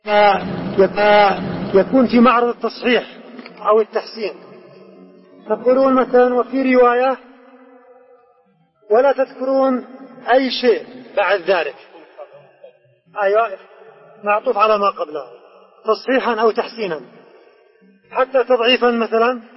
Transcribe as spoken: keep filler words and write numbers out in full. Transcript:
يكون في معرض التصحيح أو التحسين، تقولون مثلا وفي رواية ولا تذكرون أي شيء بعد ذلك. أيوة، معطوف على ما قبله تصحيحا أو تحسينا، حتى تضعيفا مثلا.